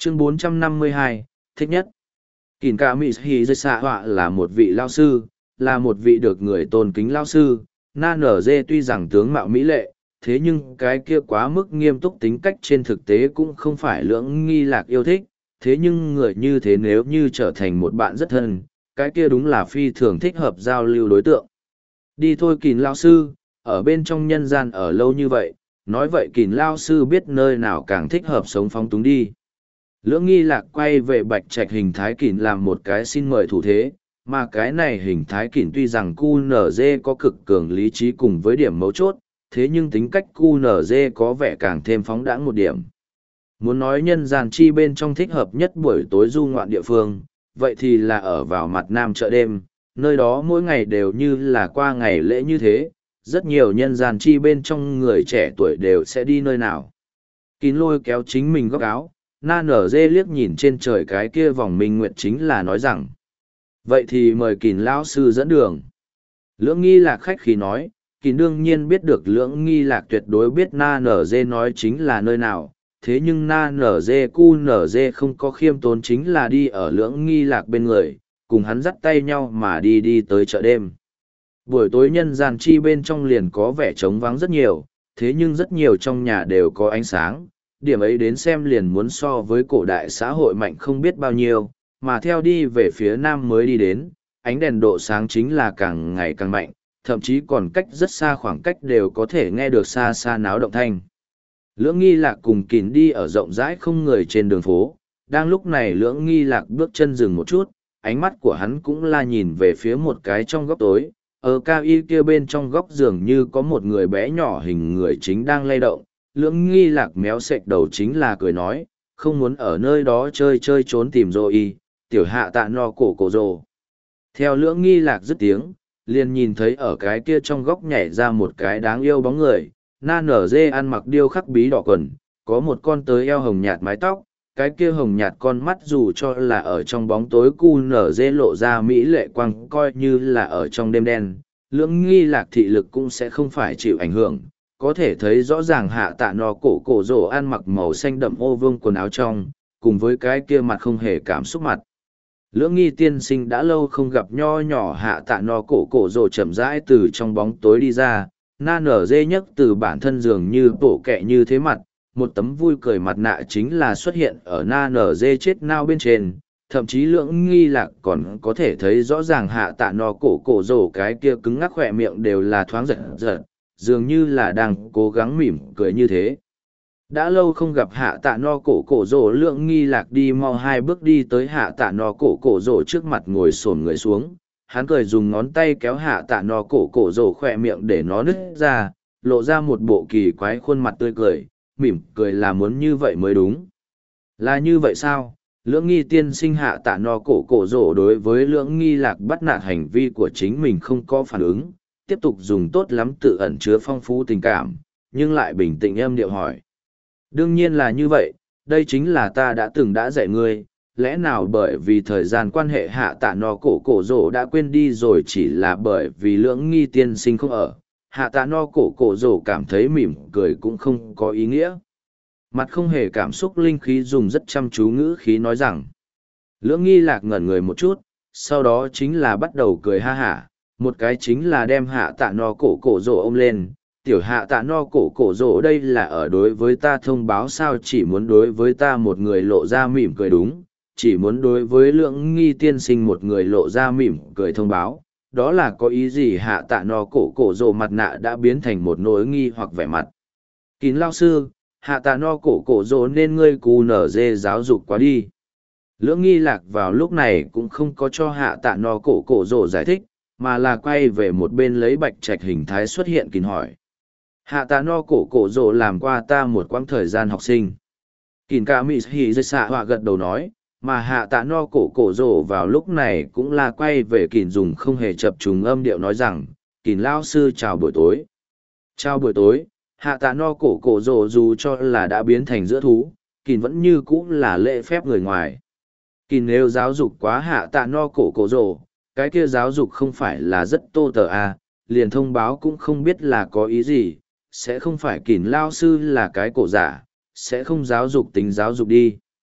Chương 452, thích nhất. Kìn cả Mỹ Hì Dây Xạ Họa là một vị lao sư, là một vị được người tôn kính lao sư. Na nở dê tuy rằng tướng mạo mỹ lệ, thế nhưng cái kia quá mức nghiêm túc tính cách trên thực tế cũng không phải Lưỡng Nghi Lạc yêu thích. Thế nhưng người như thế nếu như trở thành một bạn rất thân, cái kia đúng là phi thường thích hợp giao lưu đối tượng. Đi thôi Kìn lao sư, ở bên trong nhân gian ở lâu như vậy, nói vậy Kìn lao sư biết nơi nào càng thích hợp sống phóng túng đi. Lưỡng Nghi Lạc quay về Bạch Trạch hình thái Kìn làm một cái xin mời thủ thế, mà cái này hình thái Kìn tuy rằng QNZ có cực cường lý trí cùng với điểm mấu chốt, thế nhưng tính cách QNZ có vẻ càng thêm phóng đãng một điểm. Muốn nói nhân gian chi bên trong thích hợp nhất buổi tối du ngoạn địa phương, vậy thì là ở vào mặt nam chợ đêm, nơi đó mỗi ngày đều như là qua ngày lễ như thế, rất nhiều nhân gian chi bên trong người trẻ tuổi đều sẽ đi nơi nào. Kín lôi kéo chính mình góc áo, na nở dê liếc nhìn trên trời cái kia vòng minh nguyệt chính là nói rằng. Vậy thì mời Kín lão sư dẫn đường. Lưỡng Nghi Lạc khách khí nói, Kín đương nhiên biết được Lưỡng Nghi Lạc tuyệt đối biết na nở dê nói chính là nơi nào. Thế nhưng na nở dê cu nở dê không có khiêm tốn chính là đi ở Lưỡng Nghi Lạc bên người, cùng hắn dắt tay nhau mà đi tới chợ đêm. Buổi tối nhân gian chi bên trong liền có vẻ trống vắng rất nhiều, thế nhưng rất nhiều trong nhà đều có ánh sáng, điểm ấy đến xem liền muốn so với cổ đại xã hội mạnh không biết bao nhiêu, mà theo đi về phía nam mới đi đến, ánh đèn độ sáng chính là càng ngày càng mạnh, thậm chí còn cách rất xa khoảng cách đều có thể nghe được xa xa náo động thanh. Lưỡng Nghi Lạc cùng Kín đi ở rộng rãi không người trên đường phố, đang lúc này Lưỡng Nghi Lạc bước chân dừng một chút, ánh mắt của hắn cũng là nhìn về phía một cái trong góc tối, ở cao y kia bên trong góc dường như có một người bé nhỏ hình người chính đang lay động. Lưỡng Nghi Lạc méo sệch đầu chính là cười nói, không muốn ở nơi đó chơi chơi trốn tìm rồi y, tiểu hạ tạ no cổ rồ. Theo Lưỡng Nghi Lạc dứt tiếng, liền nhìn thấy ở cái kia trong góc nhảy ra một cái đáng yêu bóng người, na nở dê ăn mặc điêu khắc bí đỏ quần, có một con tới eo hồng nhạt mái tóc, cái kia hồng nhạt con mắt dù cho là ở trong bóng tối cu nở dê lộ ra mỹ lệ quang coi như là ở trong đêm đen, Lưỡng Nghi Lạc thị lực cũng sẽ không phải chịu ảnh hưởng, có thể thấy rõ ràng hạ tạ no cổ rồ ăn mặc màu xanh đậm ô vương quần áo trong, cùng với cái kia mặt không hề cảm xúc mặt. Lưỡng Nghi tiên sinh đã lâu không gặp nho nhỏ hạ tạ no cổ rồ chậm rãi từ trong bóng tối đi ra, na nở dê nhấc từ bản thân dường như bổ kẹ như thế mặt, một tấm vui cười mặt nạ chính là xuất hiện ở na nở dê chết nao bên trên, thậm chí Lưỡng Nghi Lạc còn có thể thấy rõ ràng hạ tạ no cổ rồ cái kia cứng ngắc khỏe miệng đều là thoáng giật giật, dường như là đang cố gắng mỉm cười như thế. Đã lâu không gặp hạ tạ no cổ rồ, Lưỡng Nghi Lạc đi mau hai bước đi tới hạ tạ no cổ rồ trước mặt ngồi xổm người xuống, hắn cười dùng ngón tay kéo hạ tạ no cổ rồ khỏe miệng để nó nứt ra, lộ ra một bộ kỳ quái khuôn mặt tươi cười, mỉm cười là muốn như vậy mới đúng. Là như vậy sao? Lưỡng Nghi tiên sinh hạ tạ no cổ rồ đối với Lưỡng Nghi Lạc bắt nạt hành vi của chính mình không có phản ứng, tiếp tục dùng tốt lắm tự ẩn chứa phong phú tình cảm, nhưng lại bình tĩnh âm điệu hỏi. Đương nhiên là như vậy, đây chính là ta đã dạy ngươi, lẽ nào bởi vì thời gian quan hệ hạ tạ no cổ rồ đã quên đi rồi, chỉ là bởi vì Lưỡng Nghi tiên sinh không ở, hạ tạ no cổ rồ cảm thấy mỉm cười cũng không có ý nghĩa. Mặt không hề cảm xúc linh khí dùng rất chăm chú ngữ khí nói rằng. Lưỡng Nghi Lạc ngẩn người một chút, sau đó chính là bắt đầu cười ha hả, một cái chính là đem hạ tạ no cổ rồ ôm lên. Tiểu hạ tạ no cổ rồ đây là ở đối với ta thông báo sao, chỉ muốn đối với ta một người lộ ra mỉm cười đúng, chỉ muốn đối với Lưỡng Nghi tiên sinh một người lộ ra mỉm cười thông báo, đó là có ý gì? Hạ tạ no cổ rồ mặt nạ đã biến thành một nỗi nghi hoặc vẻ mặt. Kín lao sư, hạ tạ no cổ rồ nên ngươi cù nở dê giáo dục quá đi. Lưỡng Nghi Lạc vào lúc này cũng không có cho hạ tạ no cổ rồ giải thích, mà là quay về một bên lấy Bạch Trạch hình thái xuất hiện Kín hỏi. Hạ tạ no cổ rồ làm qua ta một quãng thời gian học sinh. Kín cả Mỹ Hì Dây Xạ Họa gật đầu nói, mà hạ tạ no cổ rồ vào lúc này cũng là quay về Kín dùng không hề chập trùng âm điệu nói rằng, Kín lao sư chào buổi tối. Chào buổi tối. Hạ tạ no cổ rồ dù cho là đã biến thành giữa thú, Kín vẫn như cũ là lễ phép người ngoài. Kín nếu giáo dục quá hạ tạ no cổ rồ, cái kia giáo dục không phải là rất tô tờ à, liền thông báo cũng không biết là có ý gì, sẽ không phải Kín lao sư là cái cổ giả, sẽ không giáo dục tính giáo dục đi.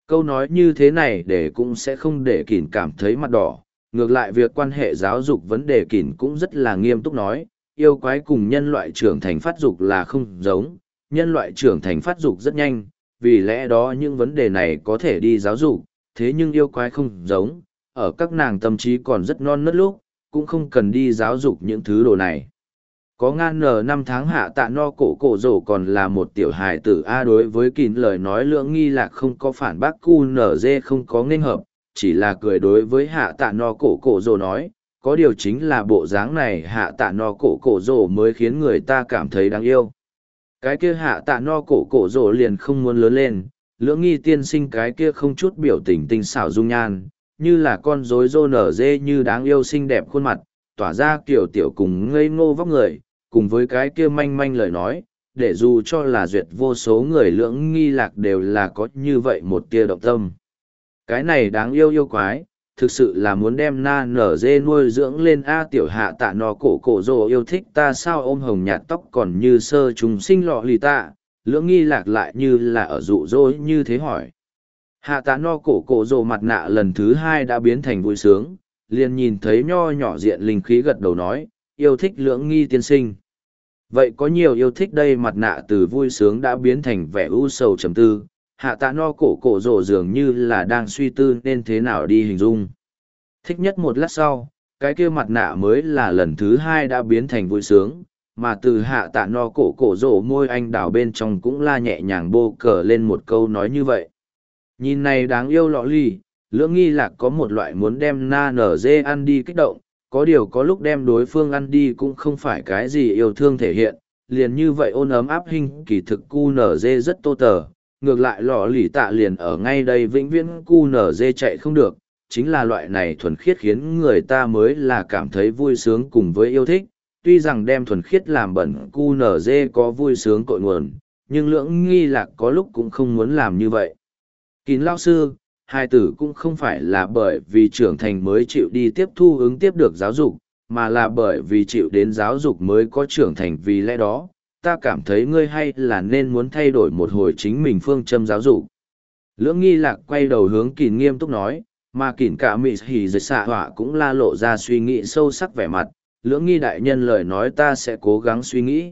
Câu nói như thế này để cũng sẽ không để Kỳn cảm thấy mặt đỏ. Ngược lại việc quan hệ giáo dục vấn đề Kỳn cũng rất là nghiêm túc nói, yêu quái cùng nhân loại trưởng thành phát dục là không giống, nhân loại trưởng thành phát dục rất nhanh, vì lẽ đó những vấn đề này có thể đi giáo dục, thế nhưng yêu quái không giống, ở các nàng tâm trí còn rất non nớt lúc, cũng không cần đi giáo dục những thứ đồ này. Có ngan nở 5 tháng hạ tạ no cổ cổ rổ còn là một tiểu hài tử A đối với Kỳn lời nói lưỡng nghi lạc không có phản bác cu nở dê không có nghênh hợp, chỉ là cười đối với hạ tạ no cổ cổ rổ nói, có điều chính là bộ dáng này hạ tạ no cổ cổ rổ mới khiến người ta cảm thấy đáng yêu. Cái kia hạ tạ no cổ cổ rổ liền không muốn lớn lên, lưỡng nghi tiên sinh cái kia không chút biểu tình tinh xảo dung nhan, như là con rối rô nở dê như đáng yêu xinh đẹp khuôn mặt, tỏa ra kiểu tiểu cùng ngây ngô vóc người, cùng với cái kia manh manh lời nói, để dù cho là duyệt vô số người lưỡng nghi lạc đều là có như vậy một tia động tâm. Cái này đáng yêu yêu quái, thực sự là muốn đem na nở dê nuôi dưỡng lên A tiểu hạ tạ no cổ cổ rồ yêu thích ta sao ôm hồng nhạt tóc còn như sơ trùng sinh lọ lì tạ, lưỡng nghi lạc lại như là ở dụ dỗ như thế hỏi. Hạ tạ no cổ cổ rồ mặt nạ lần thứ 2 đã biến thành vui sướng, liền nhìn thấy nho nhỏ diện linh khí gật đầu nói, yêu thích lưỡng nghi tiên sinh. Vậy có nhiều yêu thích đây mặt nạ từ vui sướng đã biến thành vẻ u sầu trầm tư, hạ tạ no cổ cổ rồ dường như là đang suy tư nên thế nào đi hình dung. Thích nhất một lát sau, cái kia mặt nạ mới là lần thứ 2 đã biến thành vui sướng, mà từ hạ tạ no cổ cổ rồ môi anh đào bên trong cũng la nhẹ nhàng bô cờ lên một câu nói như vậy. Nhìn này đáng yêu lọ ly, lưỡng nghi lạc có một loại muốn đem na nở dê ăn đi kích động, có điều có lúc đem đối phương ăn đi cũng không phải cái gì yêu thương thể hiện, liền như vậy ôn ấm áp hình kỳ thực cu nở dê rất tô tờ, ngược lại lọ lì tạ liền ở ngay đây vĩnh viễn cu nở dê chạy không được, chính là loại này thuần khiết khiến người ta mới là cảm thấy vui sướng cùng với yêu thích, tuy rằng đem thuần khiết làm bẩn cu nở dê có vui sướng cội nguồn, nhưng lưỡng nghi lạc có lúc cũng không muốn làm như vậy. Kín lao sư, hai tử cũng không phải là bởi vì trưởng thành mới chịu đi tiếp thu ứng tiếp được giáo dục, mà là bởi vì chịu đến giáo dục mới có trưởng thành vì lẽ đó, ta cảm thấy ngươi hay là nên muốn thay đổi một hồi chính mình phương châm giáo dục. Lưỡng nghi lạc quay đầu hướng Kín nghiêm túc nói, mà Kín cả mị hỉ dịch xạ họa cũng la lộ ra suy nghĩ sâu sắc vẻ mặt, lưỡng nghi đại nhân lời nói ta sẽ cố gắng suy nghĩ.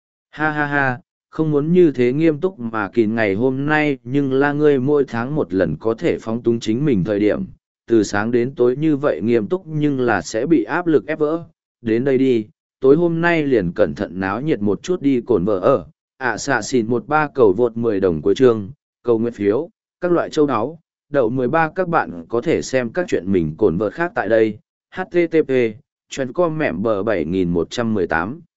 Ha ha ha, không muốn như thế nghiêm túc mà Kín ngày hôm nay nhưng là ngươi mỗi tháng một lần có thể phóng túng chính mình thời điểm, từ sáng đến tối như vậy nghiêm túc nhưng là sẽ bị áp lực ép vỡ. Đến đây đi, tối hôm nay liền cẩn thận náo nhiệt một chút đi cồn vợ ở, xạ xỉn 13 cầu vượt 10 đồng cuối chương, cầu nguyện phiếu, các loại châu áo, đậu 13 các bạn có thể xem các chuyện mình cồn vợ khác tại đây, http, chuyện com mẹm bờ 7118.